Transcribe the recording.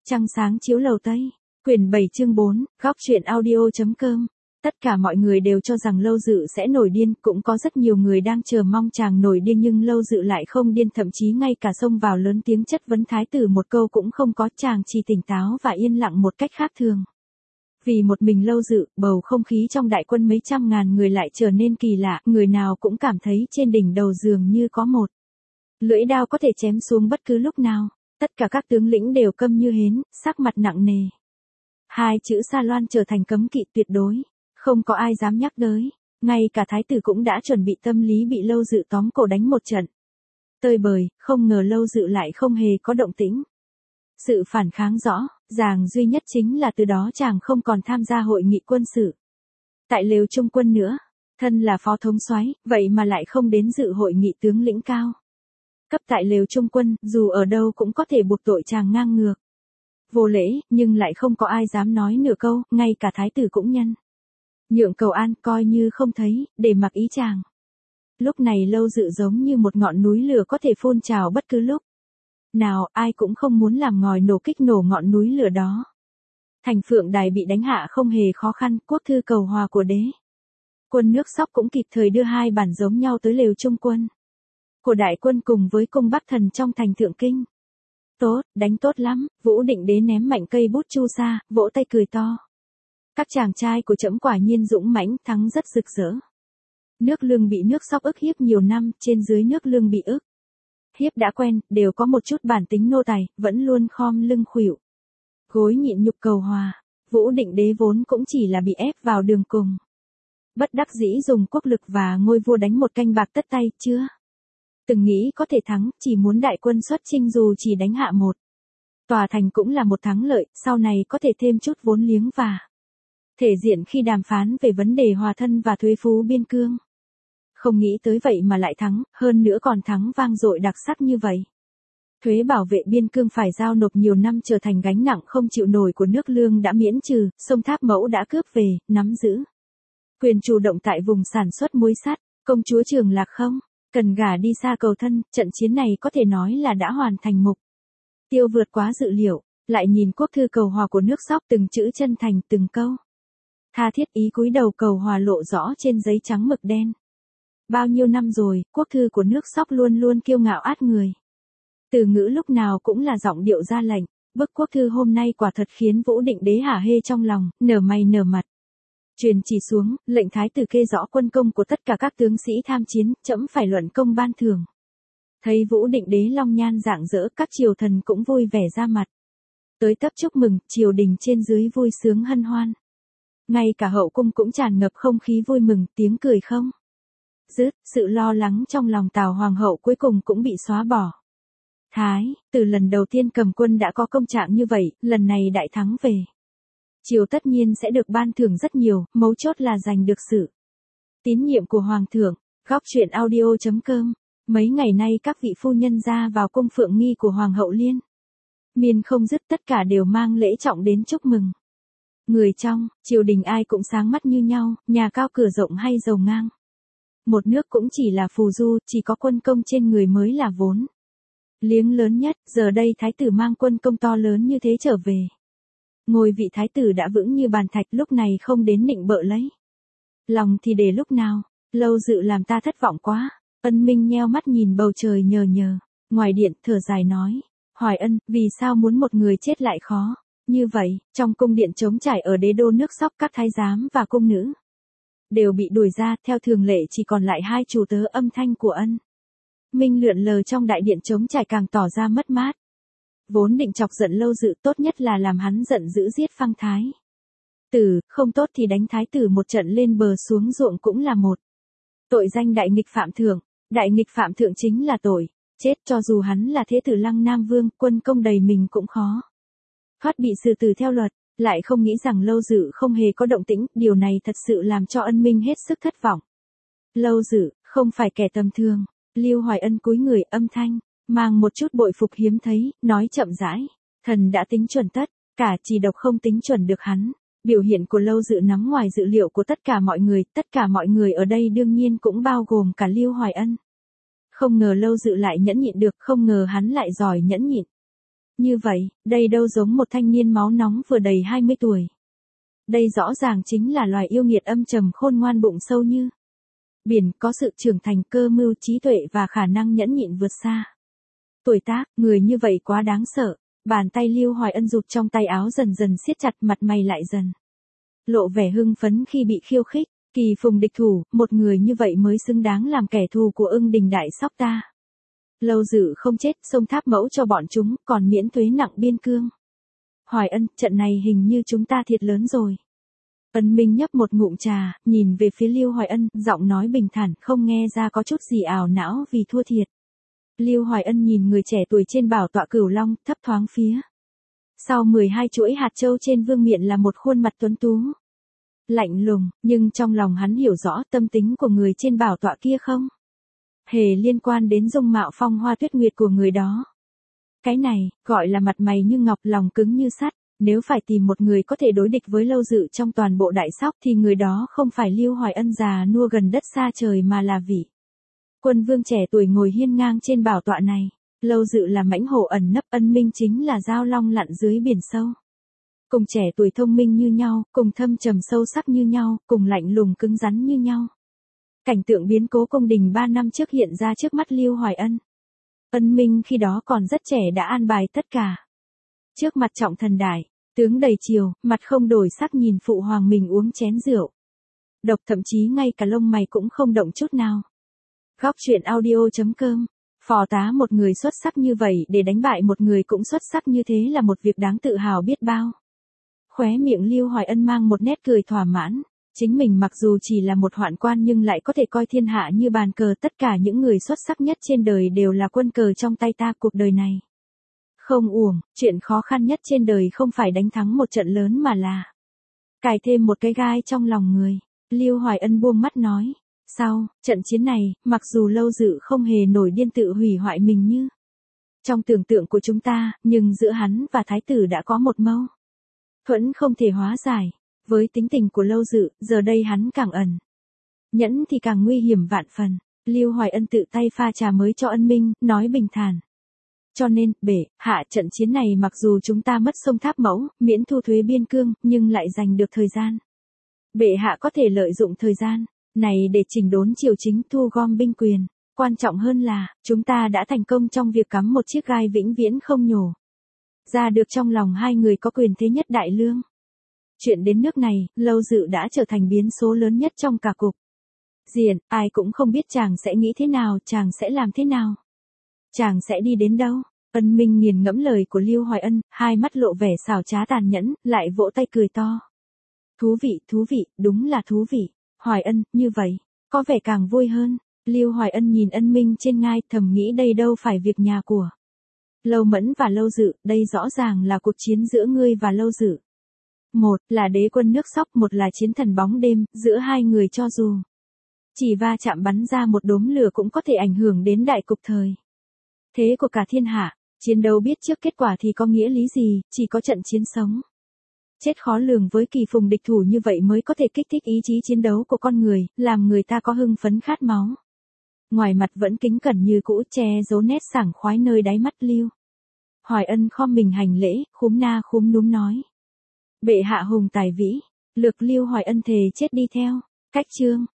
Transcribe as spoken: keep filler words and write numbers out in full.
Trăng sáng chiếu lầu Tây, quyển bảy chương bốn, góc truyện audio.com. Tất cả mọi người đều cho rằng Lâu Dự sẽ nổi điên, cũng có rất nhiều người đang chờ mong chàng nổi điên nhưng Lâu Dự lại không điên, thậm chí ngay cả xông vào lớn tiếng chất vấn thái tử một câu cũng không có, chàng chỉ tỉnh táo và yên lặng một cách khác thường. Vì một mình Lâu Dự, bầu không khí trong đại quân mấy trăm ngàn người lại trở nên kỳ lạ, người nào cũng cảm thấy trên đỉnh đầu dường như có một lưỡi đao có thể chém xuống bất cứ lúc nào. Tất cả các tướng lĩnh đều câm như hến, sắc mặt nặng nề. Hai chữ Sa Loan trở thành cấm kỵ tuyệt đối, không có ai dám nhắc tới, ngay cả thái tử cũng đã chuẩn bị tâm lý bị Lâu Dự tóm cổ đánh một trận. Tơi bời, không ngờ Lâu Dự lại không hề có động tĩnh. Sự phản kháng rõ ràng duy nhất chính là từ đó chàng không còn tham gia hội nghị quân sự tại lều trung quân nữa, thân là phó thống soái, vậy mà lại không đến dự hội nghị tướng lĩnh cao cấp tại lều trung quân, dù ở đâu cũng có thể buộc tội chàng ngang ngược, vô lễ, nhưng lại không có ai dám nói nửa câu, ngay cả thái tử cũng nhân nhượng cầu an, coi như không thấy, để mặc ý chàng. Lúc này Lâu Dự giống như một ngọn núi lửa có thể phun trào bất cứ lúc nào, ai cũng không muốn làm ngòi nổ kích nổ ngọn núi lửa đó. Thành Phượng Đài bị đánh hạ không hề khó khăn, quốc thư cầu hòa của đế quân nước Sóc cũng kịp thời đưa hai bản giống nhau tới lều trung quân của đại quân cùng với cung Bắc Thần trong thành Thượng Kinh. Tốt, đánh tốt lắm, Vũ Định Đế ném mạnh cây bút chu sa, vỗ tay cười to. Các chàng trai của trẫm quả nhiên dũng mãnh, thắng rất rực rỡ. Nước Lương bị nước Sóc ức hiếp nhiều năm, trên dưới nước Lương bị ức hiếp đã quen, đều có một chút bản tính nô tài, vẫn luôn khom lưng khuỵu gối nhịn nhục cầu hòa. Vũ Định Đế vốn cũng chỉ là bị ép vào đường cùng, bất đắc dĩ dùng quốc lực và ngôi vua đánh một canh bạc tất tay, chưa từng nghĩ có thể thắng, chỉ muốn đại quân xuất chinh dù chỉ đánh hạ một tòa thành cũng là một thắng lợi, sau này có thể thêm chút vốn liếng và thể diện khi đàm phán về vấn đề hòa thân và thuế phú biên cương. Không nghĩ tới vậy mà lại thắng, hơn nữa còn thắng vang dội đặc sắc như vậy. Thuế bảo vệ biên cương phải giao nộp nhiều năm trở thành gánh nặng không chịu nổi của nước Lương đã miễn trừ, sông Tháp Mẫu đã cướp về, nắm giữ quyền chủ động tại vùng sản xuất muối sắt, công chúa Trường Lạc không cần gả đi xa cầu thân, trận chiến này có thể nói là đã hoàn thành mục tiêu vượt quá dự liệu. Lại nhìn quốc thư cầu hòa của nước Sóc, từng chữ chân thành, từng câu tha thiết, ý cúi đầu cầu hòa lộ rõ trên giấy trắng mực đen. Bao nhiêu năm rồi, quốc thư của nước Sóc luôn luôn kiêu ngạo át người. Từ ngữ lúc nào cũng là giọng điệu ra lệnh, bức quốc thư hôm nay quả thật khiến Vũ Định Đế hả hê trong lòng, nở mày nở mặt. Truyền chỉ xuống, lệnh thái tử kê rõ quân công của tất cả các tướng sĩ tham chiến, trẫm phải luận công ban thưởng. Thấy Vũ Định Đế long nhan rạng rỡ, các triều thần cũng vui vẻ ra mặt tới tấp chúc mừng, triều đình trên dưới vui sướng hân hoan. Ngay cả hậu cung cũng tràn ngập không khí vui mừng, tiếng cười không dứt, sự lo lắng trong lòng Tào hoàng hậu cuối cùng cũng bị xóa bỏ. Thái, từ lần đầu tiên cầm quân đã có công trạng như vậy, lần này đại thắng về triều tất nhiên sẽ được ban thưởng rất nhiều, mấu chốt là giành được sự tín nhiệm của hoàng thượng. Góc truyện audio.com. Mấy ngày nay các vị phu nhân ra vào cung phượng nghi của hoàng hậu liên miên không dứt, tất cả đều mang lễ trọng đến chúc mừng. Người trong triều đình ai cũng sáng mắt như nhau, nhà cao cửa rộng hay giàu ngang một nước cũng chỉ là phù du, chỉ có quân công trên người mới là vốn liếng lớn nhất. Giờ đây thái tử mang quân công to lớn như thế trở về, ngôi vị thái tử đã vững như bàn thạch, lúc này không đến nịnh bợ lấy lòng thì để lúc nào. Lâu Dự làm ta thất vọng quá. Ân Minh nheo mắt nhìn bầu trời nhờ nhờ ngoài điện, thở dài nói, Hoài Ân, vì sao muốn một người chết lại khó như vậy? Trong cung điện trống trải ở đế đô nước Sóc, các thái giám và cung nữ đều bị đuổi ra, theo thường lệ chỉ còn lại hai chủ tớ. Âm thanh của Ân Minh lượn lờ trong đại điện trống trải càng tỏ ra mất mát. Vốn định chọc giận Lâu Dự, tốt nhất là làm hắn giận dữ giết phăng thái tử, không tốt thì đánh thái tử một trận lên bờ xuống ruộng cũng là một tội danh đại nghịch phạm thượng. Đại nghịch phạm thượng chính là tội chết, cho dù hắn là thế tử Lăng Nam Vương, quân công đầy mình cũng khó thoát bị xử tử theo luật. Lại không nghĩ rằng Lâu Dự không hề có động tĩnh, điều này thật sự làm cho Ân Minh hết sức thất vọng. Lâu Dự không phải kẻ tầm thường. Lưu Hoài Ân cúi người, âm thanh mang một chút bội phục hiếm thấy, nói chậm rãi, thần đã tính chuẩn tất cả, chỉ độc không tính chuẩn được hắn. Biểu hiện của Lâu Dự nằm ngoài dự liệu của tất cả mọi người, tất cả mọi người ở đây đương nhiên cũng bao gồm cả Lưu Hoài Ân. Không ngờ Lâu Dự lại nhẫn nhịn được, không ngờ hắn lại giỏi nhẫn nhịn. Như vậy, đây đâu giống một thanh niên máu nóng vừa đầy hai mươi tuổi. Đây rõ ràng chính là loài yêu nghiệt âm trầm khôn ngoan bụng sâu như biển, có sự trưởng thành, cơ mưu, trí tuệ và khả năng nhẫn nhịn vượt xa tuổi tác. Người như vậy quá đáng sợ. Bàn tay Lưu Hoài Ân rụt trong tay áo dần dần siết chặt, mặt mày lại dần lộ vẻ hưng phấn khi bị khiêu khích. Kỳ phùng địch thủ, một người như vậy mới xứng đáng làm kẻ thù của Ưng Đình đại sóc ta. Lâu Dự không chết, xông tháp mẫu cho bọn chúng, còn miễn thuế nặng biên cương. Hoài Ân, trận này hình như chúng ta thiệt lớn rồi. Ân Minh nhấp một ngụm trà, nhìn về phía Lưu Hoài Ân, giọng nói bình thản, không nghe ra có chút gì ảo não vì thua thiệt. Lưu Hoài Ân nhìn người trẻ tuổi trên bảo tọa Cửu Long, thấp thoáng phía sau mười hai chuỗi hạt châu trên vương miện là một khuôn mặt tuấn tú, lạnh lùng, nhưng trong lòng hắn hiểu rõ tâm tính của người trên bảo tọa kia không hề liên quan đến dung mạo phong hoa tuyết nguyệt của người đó. Cái này, gọi là mặt mày như ngọc, lòng cứng như sắt. Nếu phải tìm một người có thể đối địch với Lâu Dự trong toàn bộ đại sóc thì người đó không phải Lưu Hoài Ân già nua gần đất xa trời mà là vị quân vương trẻ tuổi ngồi hiên ngang trên bảo tọa này. Lâu Dự là mãnh hổ ẩn nấp, Ân Minh chính là dao long lặn dưới biển sâu. Cùng trẻ tuổi thông minh như nhau, cùng thâm trầm sâu sắc như nhau, cùng lạnh lùng cứng rắn như nhau. Cảnh tượng biến cố cung đình ba năm trước hiện ra trước mắt Lưu Hoài Ân. Ân Minh khi đó còn rất trẻ đã an bài tất cả. Trước mặt trọng thần đại, tướng đầy chiều, mặt không đổi sắc nhìn phụ hoàng mình uống chén rượu độc, thậm chí ngay cả lông mày cũng không động chút nào. Góc truyện audio chấm com. Phò tá một người xuất sắc như vậy để đánh bại một người cũng xuất sắc như thế là một việc đáng tự hào biết bao. Khóe miệng Lưu Hoài Ân mang một nét cười thỏa mãn. Chính mình mặc dù chỉ là một hoạn quan nhưng lại có thể coi thiên hạ như bàn cờ, tất cả những người xuất sắc nhất trên đời đều là quân cờ trong tay ta. Cuộc đời này không uổng, chuyện khó khăn nhất trên đời không phải đánh thắng một trận lớn mà là cài thêm một cái gai trong lòng người. Lưu Hoài Ân buông mắt nói, sau trận chiến này, mặc dù Lâu Dự không hề nổi điên tự hủy hoại mình như trong tưởng tượng của chúng ta, nhưng giữa hắn và thái tử đã có một mâu thuẫn không thể hóa giải. Với tính tình của Lâu Dự, giờ đây hắn càng ẩn nhẫn thì càng nguy hiểm vạn phần. Lưu Hoài Ân tự tay pha trà mới cho Ân Minh, nói bình thản. Cho nên, bệ hạ, trận chiến này mặc dù chúng ta mất sông Tháp Mẫu, miễn thu thuế biên cương, nhưng lại giành được thời gian. Bệ hạ có thể lợi dụng thời gian này để chỉnh đốn triều chính, thu gom binh quyền. Quan trọng hơn là, chúng ta đã thành công trong việc cắm một chiếc gai vĩnh viễn không nhổ ra được trong lòng hai người có quyền thế nhất đại lương. Chuyện đến nước này, Lâu Dự đã trở thành biến số lớn nhất trong cả cục diện, ai cũng không biết chàng sẽ nghĩ thế nào, chàng sẽ làm thế nào, chàng sẽ đi đến đâu. Ân Minh nghiền ngẫm lời của Lưu Hoài Ân, hai mắt lộ vẻ xảo trá tàn nhẫn, lại vỗ tay cười to. Thú vị, thú vị, đúng là thú vị. Hoài Ân, như vậy, có vẻ càng vui hơn. Lưu Hoài Ân nhìn Ân Minh trên ngai, thầm nghĩ đây đâu phải việc nhà của Lâu Mẫn và Lâu Dự, đây rõ ràng là cuộc chiến giữa ngươi và Lâu Dự. Một là đế quân nước Sóc, một là chiến thần bóng đêm, giữa hai người cho dù chỉ va chạm bắn ra một đốm lửa cũng có thể ảnh hưởng đến đại cục thời thế của cả thiên hạ. Chiến đấu biết trước kết quả thì có nghĩa lý gì, chỉ có trận chiến sống chết khó lường với kỳ phùng địch thủ như vậy mới có thể kích thích ý chí chiến đấu của con người, làm người ta có hưng phấn khát máu. Ngoài mặt vẫn kính cẩn như cũ, che giấu nét sảng khoái nơi đáy mắt Lưu Hoài Ân khom mình hành lễ, khúm na khúm núm nói. Bệ hạ hùng tài vĩ, lược Lưu Hoài Ân thề chết đi theo cách chương.